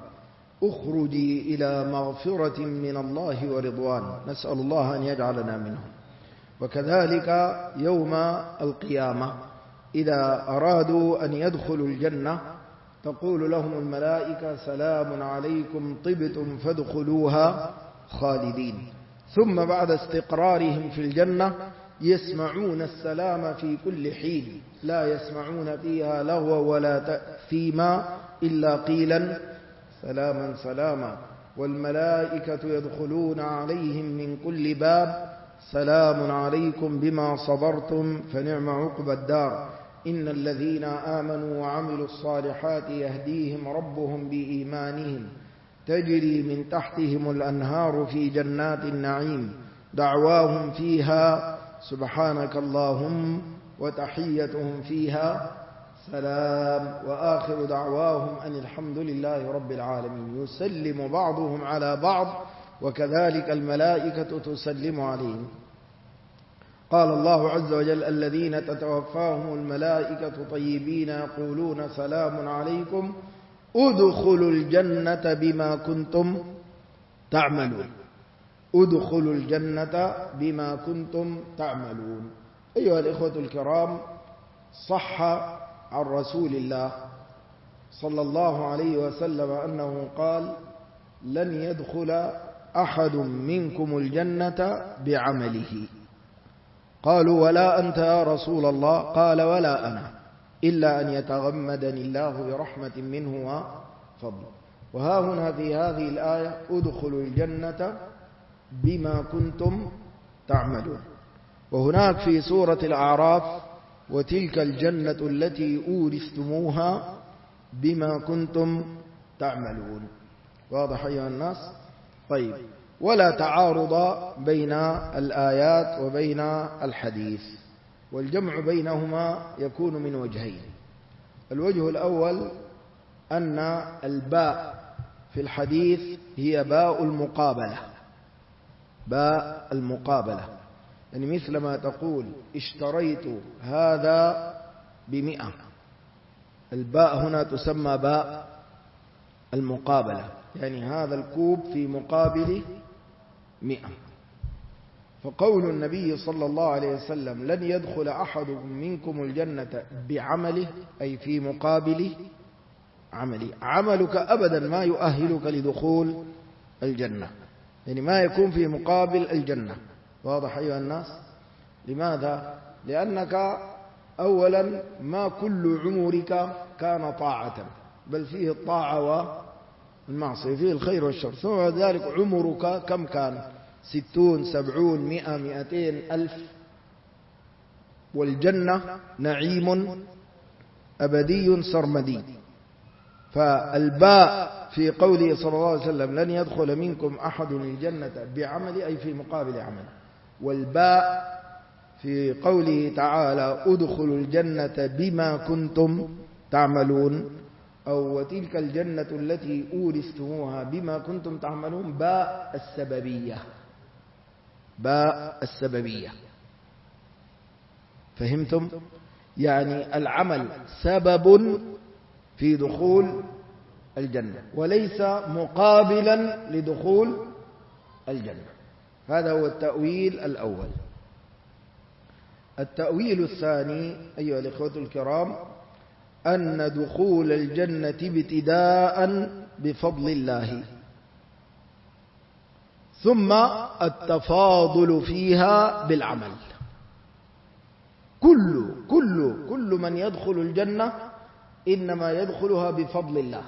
اخرجي إلى مغفرة من الله ورضوان. نسأل الله أن يجعلنا منهم. وكذلك يوم القيامة إذا أرادوا أن يدخلوا الجنة تقول لهم الملائكة: سلام عليكم طبتم فادخلوها خالدين. ثم بعد استقرارهم في الجنة يسمعون السلام في كل حين، لا يسمعون فيها لغوا ولا تأثيما إلا قيلا سلاما سلاما. والملائكة يدخلون عليهم من كل باب سلام عليكم بما صبرتم فنعم عقبى الدار. إن الذين آمنوا وعملوا الصالحات يهديهم ربهم بإيمانهم تجري من تحتهم الأنهار في جنات النعيم دعواهم فيها سبحانك اللهم وتحيتهم فيها سلام وآخر دعواهم أن الحمد لله رب العالمين. يسلم بعضهم على بعض وكذلك الملائكة تسلم عليهم. قال الله عز وجل الذين تتوفاهم الملائكة طيبين يقولون سلام عليكم ادخلوا الجنة بما كنتم تعملون. ادخلوا الجنة بما كنتم تعملون. أيها الإخوة الكرام، صح عن رسول الله صلى الله عليه وسلم أنه قال لن يدخل أحد منكم الجنة بعمله. قالوا ولا أنت يا رسول الله؟ قال ولا أنا، إلا أن يتغمدني الله برحمة منه وفضل. وها هنا في هذه الآية ادخلوا الجنة بما كنتم تعملون. وهناك في سورة الأعراف وتلك الجنة التي أورثتموها بما كنتم تعملون. واضح أيها الناس؟ طيب، ولا تعارض بين الآيات وبين الحديث، والجمع بينهما يكون من وجهين. الوجه الأول أن الباء في الحديث هي باء المقابلة، باء المقابلة، يعني مثل ما تقول اشتريت هذا ب100، الباء هنا تسمى باء المقابلة، يعني هذا الكوب في مقابل 100. فقول النبي صلى الله عليه وسلم لن يدخل أحد منكم الجنة بعمله، أي في مقابل عمله. عملك أبدا ما يؤهلك لدخول الجنة، يعني ما يكون في مقابل الجنة. واضح أيها الناس؟ لماذا؟ لأنك أولا ما كل عمرك كان طاعة، بل فيه الطاعة والمعصية، فيه الخير والشر. ثم ذلك عمرك كم كان؟ 60 70 100 200 ألف. والجنة نعيم أبدي سرمدي. فالباء في قوله صلى الله عليه وسلم لن يدخل منكم أحد الجنة بعمل، أي في مقابل عمل. والباء في قوله تعالى ادخلوا الجنة بما كنتم تعملون، أو وتلك الجنة التي أورثتموها بما كنتم تعملون، باء السببية، باء السببية. فهمتم؟ يعني العمل سبب في دخول الجنة وليس مقابلا لدخول الجنة. هذا هو التأويل الأول. التأويل الثاني أيها الإخوة الكرام أن دخول الجنة ابتداء بفضل الله، ثم التفاضل فيها بالعمل. كل من يدخل الجنة إنما يدخلها بفضل الله،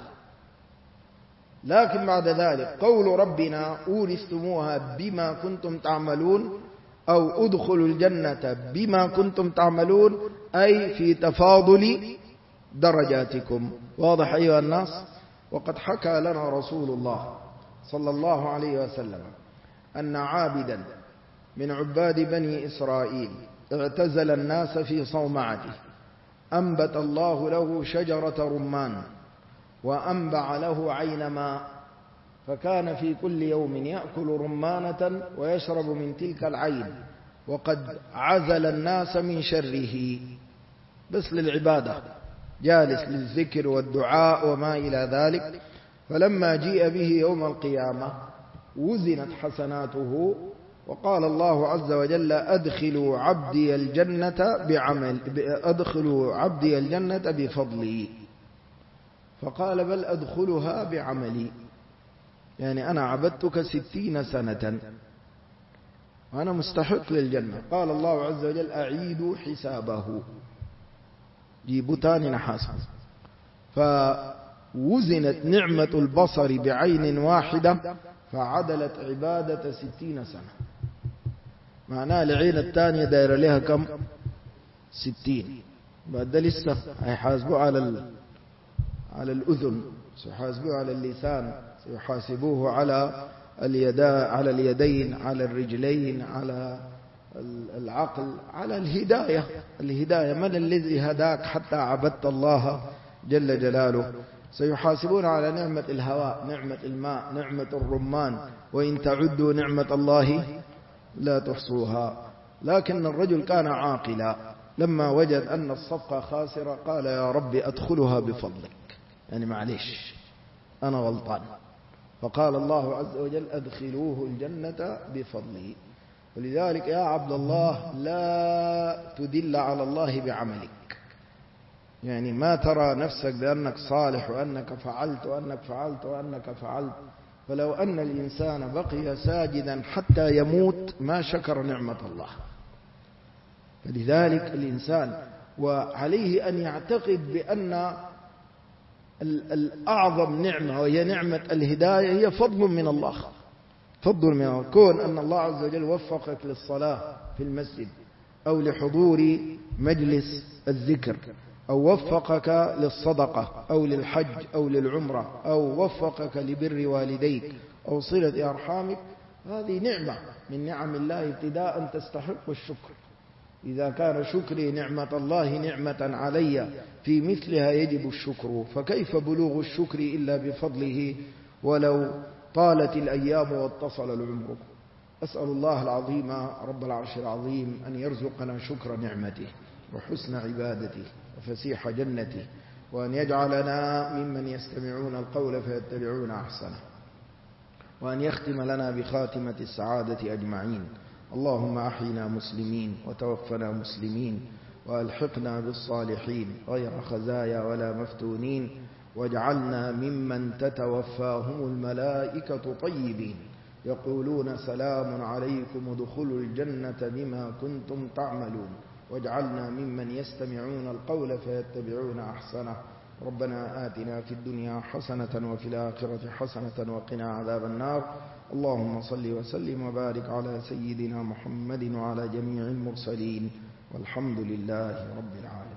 لكن بعد ذلك قول ربنا أورثتموها بما كنتم تعملون، أو ادخلوا الجنة بما كنتم تعملون، أي في تفاضل درجاتكم. واضح أيها الناس؟ وقد حكى لنا رسول الله صلى الله عليه وسلم أن عابدا من عباد بني إسرائيل اعتزل الناس في صومعته، أنبت الله له شجرة رمان وأنبع له عين ماء، فكان في كل يوم يأكل رمانة ويشرب من تلك العين، وقد عزل الناس من شره، بس للعبادة، جالس للذكر والدعاء وما إلى ذلك. فلما جيء به يوم القيامة وزنت حسناته، وقال الله عز وجل أدخلوا عبدي الجنة بفضلي. فقال بل أدخلها بعملي، يعني أنا عبدتك 60 سنة وأنا مستحق للجنة. قال الله عز وجل أعيدوا حسابه، جيبوا تاني نحاسب. فوزنت نعمة البصر بعين واحدة فعدلت عبادة 60 سنة. معناه العين الثانية دايرة لها كم؟ 60. بعد لسه هيحاسبوه على الأذن، سيحاسبوه على اللسان، سيحاسبوه على اليدين، على الرجلين، على العقل، على الهداية. من الذي هداك حتى عبدت الله جل جلاله؟ سيحاسبون على نعمة الهواء، نعمة الماء، نعمة الرمان، وإن تعدوا نعمة الله لا تحصوها. لكن الرجل كان عاقلا، لما وجد أن الصفقة خاسرة قال يا رب أدخلها بفضلك، يعني معليش أنا غلطان. فقال الله عز وجل أدخلوه الجنة بفضله. ولذلك يا عبد الله لا تدل على الله بعملك، يعني ما ترى نفسك بأنك صالح وأنك فعلت وأنك فعلت وأنك فعلت. فلو أن الإنسان بقي ساجدا حتى يموت ما شكر نعمة الله. فلذلك الإنسان وعليه أن يعتقد بأن الأعظم نعمة وهي نعمة الهداية هي فضل من الله، فضل من الله. كون أن الله عز وجل وفقك للصلاة في المسجد أو لحضور مجلس الذكر أو وفقك للصدقة أو للحج أو للعمرة أو وفقك لبر والديك أو صلة أرحامك، هذه نعمة من نعم الله ابتداء تستحق الشكر. إذا كان شكري نعمة الله نعمة علي في مثلها يجب الشكر، فكيف بلوغ الشكر إلا بفضله ولو طالت الأيام واتصل العمر. أسأل الله العظيم رب العرش العظيم أن يرزقنا شكر نعمته وحسن عبادته وفسيح جنته، وأن يجعلنا ممن يستمعون القول فيتبعون أحسنه، وأن يختم لنا بخاتمة السعادة أجمعين. اللهم أحينا مسلمين وتوفنا مسلمين وألحقنا بالصالحين غير خزايا ولا مفتونين، واجعلنا ممن تتوفاهم الملائكة طيبين يقولون سلام عليكم ادخلوا الجنة بما كنتم تعملون، واجعلنا ممن يستمعون القول فيتبعون أحسنه. ربنا آتنا في الدنيا حسنة وفي الآخرة حسنة وقنا عذاب النار. اللهم صل وسلم وبارك على سيدنا محمد وعلى جميع المرسلين، والحمد لله رب العالمين.